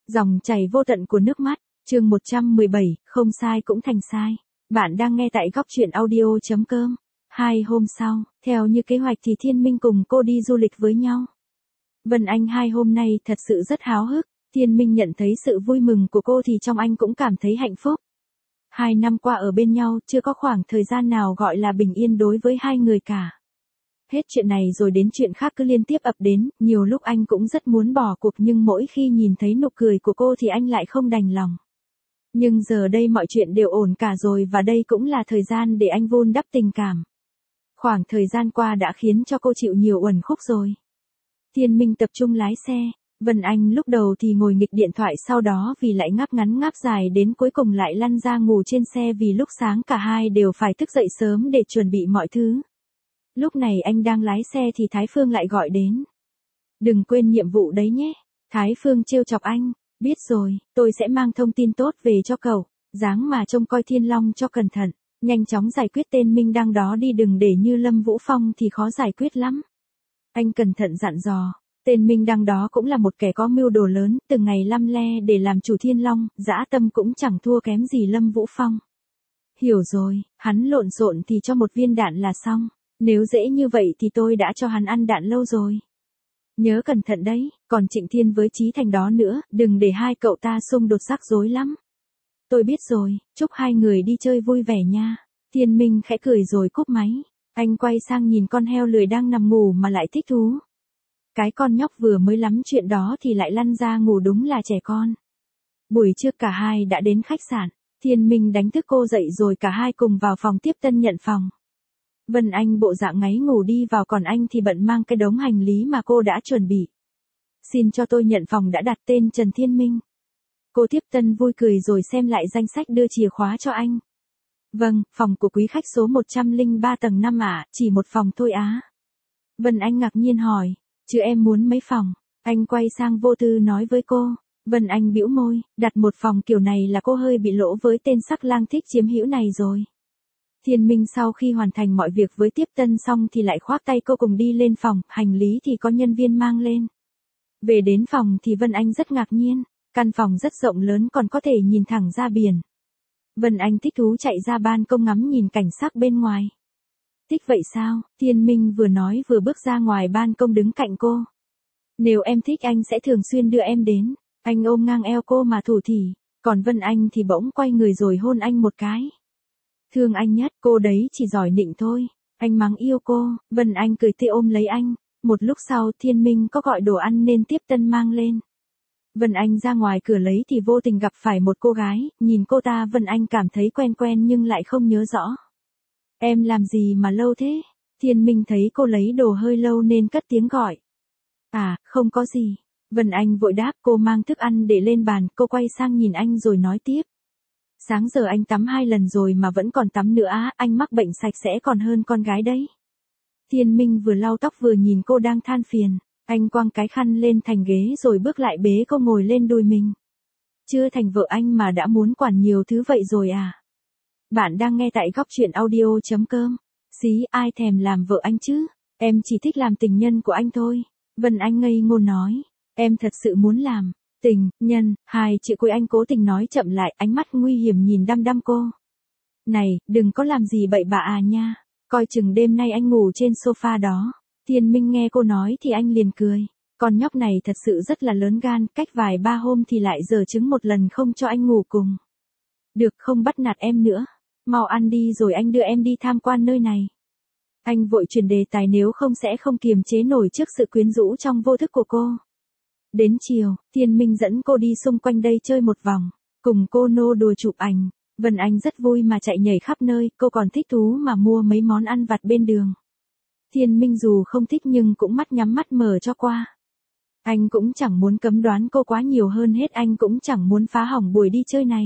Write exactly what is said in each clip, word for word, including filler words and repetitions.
Dòng chảy vô tận của nước mắt, chương một trăm mười bảy, không sai cũng thành sai. Bạn đang nghe tại góc truyện audio.com. Hai hôm sau, theo như kế hoạch thì Thiên Minh cùng cô đi du lịch với nhau. Vân Anh hai hôm nay thật sự rất háo hức, Thiên Minh nhận thấy sự vui mừng của cô thì trong anh cũng cảm thấy hạnh phúc. Hai năm qua ở bên nhau chưa có khoảng thời gian nào gọi là bình yên đối với hai người cả. Hết chuyện này rồi đến chuyện khác cứ liên tiếp ập đến, nhiều lúc anh cũng rất muốn bỏ cuộc nhưng mỗi khi nhìn thấy nụ cười của cô thì anh lại không đành lòng. Nhưng giờ đây mọi chuyện đều ổn cả rồi và đây cũng là thời gian để anh vun đắp tình cảm. Khoảng thời gian qua đã khiến cho cô chịu nhiều uẩn khúc rồi. Thiên Minh tập trung lái xe, Vân Anh lúc đầu thì ngồi nghịch điện thoại sau đó vì lại ngáp ngắn ngáp dài đến cuối cùng lại lăn ra ngủ trên xe vì lúc sáng cả hai đều phải thức dậy sớm để chuẩn bị mọi thứ. Lúc này anh đang lái xe thì Thái Phương lại gọi đến. Đừng quên nhiệm vụ đấy nhé. Thái Phương trêu chọc anh. Biết rồi, tôi sẽ mang thông tin tốt về cho cậu. Dáng mà trông coi Thiên Long cho cẩn thận. Nhanh chóng giải quyết tên Minh Đăng đó đi, đừng để như Lâm Vũ Phong thì khó giải quyết lắm. Anh cẩn thận dặn dò. Tên Minh Đăng đó cũng là một kẻ có mưu đồ lớn, từng ngày lăm le để làm chủ Thiên Long, dã tâm cũng chẳng thua kém gì Lâm Vũ Phong. Hiểu rồi, hắn lộn xộn thì cho một viên đạn là xong. Nếu dễ như vậy thì tôi đã cho hắn ăn đạn lâu rồi. Nhớ cẩn thận đấy, còn Trịnh Thiên với Chí Thành đó nữa, đừng để hai cậu ta xung đột rắc rối lắm. Tôi biết rồi, chúc hai người đi chơi vui vẻ nha. Thiên Minh khẽ cười rồi cúp máy. Anh quay sang nhìn con heo lười đang nằm ngủ mà lại thích thú. Cái con nhóc vừa mới lắm chuyện đó thì lại lăn ra ngủ, đúng là trẻ con. Buổi trưa cả hai đã đến khách sạn. Thiên Minh đánh thức cô dậy rồi cả hai cùng vào phòng tiếp tân nhận phòng. Vân Anh bộ dạng ngáy ngủ đi vào, còn anh thì bận mang cái đống hành lý mà cô đã chuẩn bị. Xin cho tôi nhận phòng, đã đặt tên Trần Thiên Minh. Cô tiếp tân vui cười rồi xem lại danh sách đưa chìa khóa cho anh. Vâng, phòng của quý khách số một trăm lẻ ba tầng năm ạ, à, chỉ một phòng thôi á. Vân Anh ngạc nhiên hỏi, chứ em muốn mấy phòng? Anh quay sang vô tư nói với cô. Vân Anh bĩu môi, đặt một phòng kiểu này là cô hơi bị lỗ với tên sắc lang thích chiếm hữu này rồi. Thiên Minh sau khi hoàn thành mọi việc với tiếp tân xong thì lại khoác tay cô cùng đi lên phòng, hành lý thì có nhân viên mang lên. Về đến phòng thì Vân Anh rất ngạc nhiên, căn phòng rất rộng lớn còn có thể nhìn thẳng ra biển. Vân Anh thích thú chạy ra ban công ngắm nhìn cảnh sắc bên ngoài. Thích vậy sao? Thiên Minh vừa nói vừa bước ra ngoài ban công đứng cạnh cô. Nếu em thích anh sẽ thường xuyên đưa em đến. Anh ôm ngang eo cô mà thủ thỉ, còn Vân Anh thì bỗng quay người rồi hôn anh một cái. Thương anh nhất, cô đấy chỉ giỏi nịnh thôi. Anh mắng yêu cô, Vân Anh cười tươi ôm lấy anh. Một lúc sau Thiên Minh có gọi đồ ăn nên tiếp tân mang lên. Vân Anh ra ngoài cửa lấy thì vô tình gặp phải một cô gái, nhìn cô ta Vân Anh cảm thấy quen quen nhưng lại không nhớ rõ. Em làm gì mà lâu thế? Thiên Minh thấy cô lấy đồ hơi lâu nên cất tiếng gọi. À, không có gì. Vân Anh vội đáp. Cô mang thức ăn để lên bàn, cô quay sang nhìn anh rồi nói tiếp. Sáng giờ anh tắm hai lần rồi mà vẫn còn tắm nữa á, anh mắc bệnh sạch sẽ còn hơn con gái đấy. Thiên Minh vừa lau tóc vừa nhìn cô đang than phiền, anh quăng cái khăn lên thành ghế rồi bước lại bế cô ngồi lên đùi mình. Chưa thành vợ anh mà đã muốn quản nhiều thứ vậy rồi à? Bạn đang nghe tại góc truyện audio.com. Xí, ai thèm làm vợ anh chứ? Em chỉ thích làm tình nhân của anh thôi. Vân Anh ngây ngô nói, em thật sự muốn làm tình nhân? Hai chữ cuối anh cố tình nói chậm lại, ánh mắt nguy hiểm nhìn đăm đăm cô. Này, đừng có làm gì bậy bạ à nha, coi chừng đêm nay anh ngủ trên sofa đó. Thiên Minh nghe cô nói thì anh liền cười. Con nhóc này thật sự rất là lớn gan, cách vài ba hôm thì lại giở trứng một lần không cho anh ngủ cùng. Được, không bắt nạt em nữa. Mau ăn đi rồi anh đưa em đi tham quan nơi này. Anh vội chuyển đề tài nếu không sẽ không kiềm chế nổi trước sự quyến rũ trong vô thức của cô. Đến chiều, Thiên Minh dẫn cô đi xung quanh đây chơi một vòng, cùng cô nô đùa chụp ảnh. Vân Anh rất vui mà chạy nhảy khắp nơi, cô còn thích thú mà mua mấy món ăn vặt bên đường. Thiên Minh dù không thích nhưng cũng mắt nhắm mắt mở cho qua. Anh cũng chẳng muốn cấm đoán cô quá nhiều, hơn hết anh cũng chẳng muốn phá hỏng buổi đi chơi này.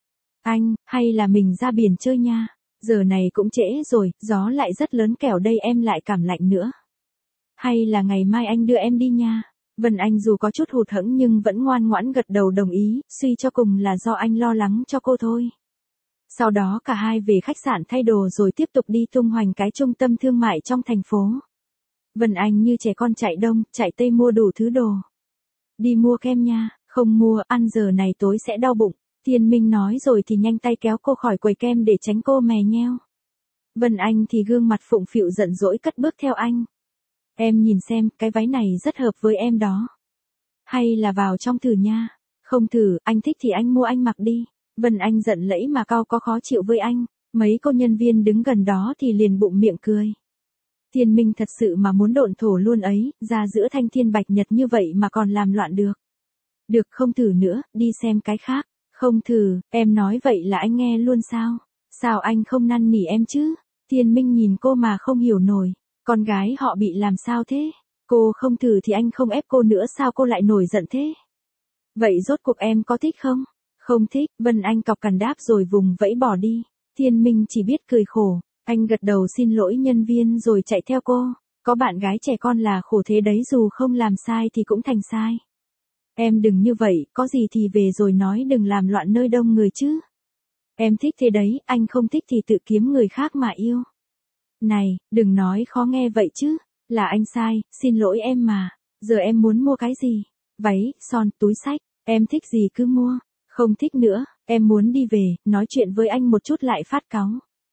Anh, hay là mình ra biển chơi nha, giờ này cũng trễ rồi, gió lại rất lớn kẻo đây em lại cảm lạnh nữa. Hay là ngày mai anh đưa em đi nha. Vân Anh dù có chút hụt hẫng nhưng vẫn ngoan ngoãn gật đầu đồng ý, suy cho cùng là do anh lo lắng cho cô thôi. Sau đó cả hai về khách sạn thay đồ rồi tiếp tục đi tung hoành cái trung tâm thương mại trong thành phố. Vân Anh như trẻ con chạy đông, chạy tây mua đủ thứ đồ. Đi mua kem nha, Không mua, ăn giờ này tối sẽ đau bụng. Thiên Minh nói rồi thì nhanh tay kéo cô khỏi quầy kem để tránh cô mè nheo. Vân Anh thì gương mặt phụng phịu giận dỗi cất bước theo anh. Em nhìn xem, cái váy này rất hợp với em đó. Hay là vào trong thử nha. Không thử, anh thích thì anh mua anh mặc đi. Vân Anh giận lẫy mà cau có khó chịu với anh. Mấy cô nhân viên đứng gần đó thì liền bụng miệng cười. Thiên Minh thật sự mà muốn độn thổ luôn ấy, ra giữa thanh thiên bạch nhật như vậy mà còn làm loạn được. Được, không thử nữa, đi xem cái khác. Không thử, em nói vậy là anh nghe luôn sao? Sao anh không năn nỉ em chứ? Thiên Minh nhìn cô mà không hiểu nổi. Con gái họ bị làm sao thế? Cô không thử thì anh không ép cô nữa, sao cô lại nổi giận thế? Vậy rốt cuộc em có thích không? Không thích. Vân Anh cọc cằn đáp rồi vùng vẫy bỏ đi. Thiên Minh chỉ biết cười khổ. Anh gật đầu xin lỗi nhân viên rồi chạy theo cô. Có bạn gái trẻ con là khổ thế đấy, dù không làm sai thì cũng thành sai. Em đừng như vậy, có gì thì về rồi nói, đừng làm loạn nơi đông người chứ. Em thích thế đấy, anh không thích thì tự kiếm người khác mà yêu. Này, đừng nói khó nghe vậy chứ. Là anh sai, xin lỗi em mà. Giờ em muốn mua cái gì? Váy, son, túi xách. Em thích gì cứ mua. Không thích nữa, em muốn đi về, nói chuyện với anh một chút lại phát cáu.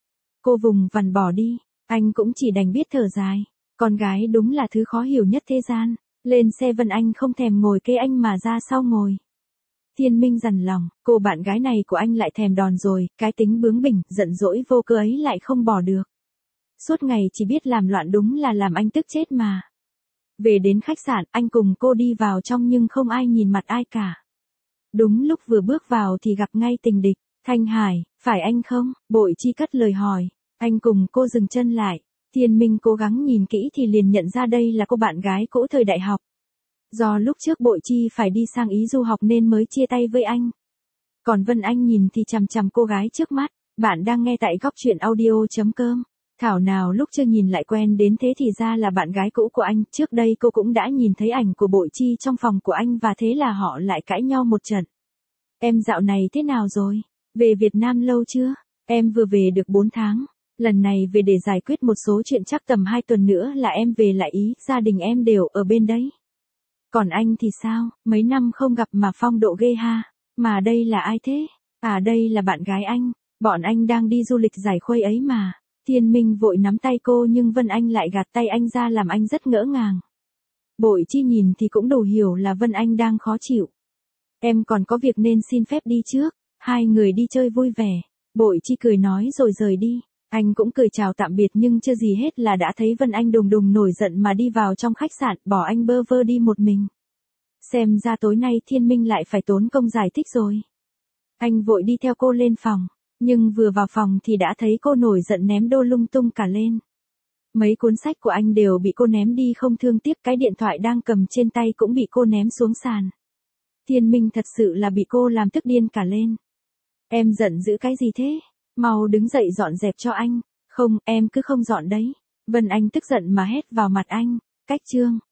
Cô vùng vằng bỏ đi. Anh cũng chỉ đành biết thở dài. Con gái đúng là thứ khó hiểu nhất thế gian. Lên xe Vân Anh không thèm ngồi kế anh mà ra sau ngồi. Thiên Minh dằn lòng, cô bạn gái này của anh lại thèm đòn rồi, cái tính bướng bỉnh, giận dỗi vô cớ ấy lại không bỏ được. Suốt ngày chỉ biết làm loạn, đúng là làm anh tức chết mà. Về đến khách sạn, anh cùng cô đi vào trong nhưng không ai nhìn mặt ai cả. Đúng lúc vừa bước vào thì gặp ngay tình địch. Thanh Hải, phải anh không? Bội Chi cất lời hỏi. Anh cùng cô dừng chân lại. Thiên Minh cố gắng nhìn kỹ thì liền nhận ra đây là cô bạn gái cũ thời đại học. Do lúc trước Bội Chi phải đi sang Ý du học nên mới chia tay với anh. Còn Vân Anh nhìn thì chằm chằm cô gái trước mắt. Bạn đang nghe tại góc truyện audio.com. Thảo nào lúc chưa nhìn lại quen đến thế, thì ra là bạn gái cũ của anh. Trước đây cô cũng đã nhìn thấy ảnh của Bội Chi trong phòng của anh và thế là họ lại cãi nhau một trận. Em dạo này thế nào rồi? Về Việt Nam lâu chưa? Em vừa về được bốn tháng. Lần này về để giải quyết một số chuyện, chắc tầm hai tuần nữa là em về lại Ý, gia đình em đều ở bên đấy. Còn anh thì sao? Mấy năm không gặp mà phong độ ghê ha. Mà đây là ai thế? À, đây là bạn gái anh. Bọn anh đang đi du lịch giải khuây ấy mà. Thiên Minh vội nắm tay cô nhưng Vân Anh lại gạt tay anh ra làm anh rất ngỡ ngàng. Bội Chi nhìn thì cũng đủ hiểu là Vân Anh đang khó chịu. Em còn có việc nên xin phép đi trước. Hai người đi chơi vui vẻ. Bội Chi cười nói rồi rời đi. Anh cũng cười chào tạm biệt nhưng chưa gì hết là đã thấy Vân Anh đùng đùng nổi giận mà đi vào trong khách sạn, bỏ anh bơ vơ đi một mình. Xem ra tối nay Thiên Minh lại phải tốn công giải thích rồi. Anh vội đi theo cô lên phòng. Nhưng vừa vào phòng thì đã thấy cô nổi giận ném đô lung tung cả lên. Mấy cuốn sách của anh đều bị cô ném đi không thương tiếc, cái điện thoại đang cầm trên tay cũng bị cô ném xuống sàn. Thiên Minh thật sự là bị cô làm tức điên cả lên. Em giận dữ cái gì thế? Mau đứng dậy dọn dẹp cho anh. Không, em cứ không dọn đấy. Vân Anh tức giận mà hét vào mặt anh. Cách chương.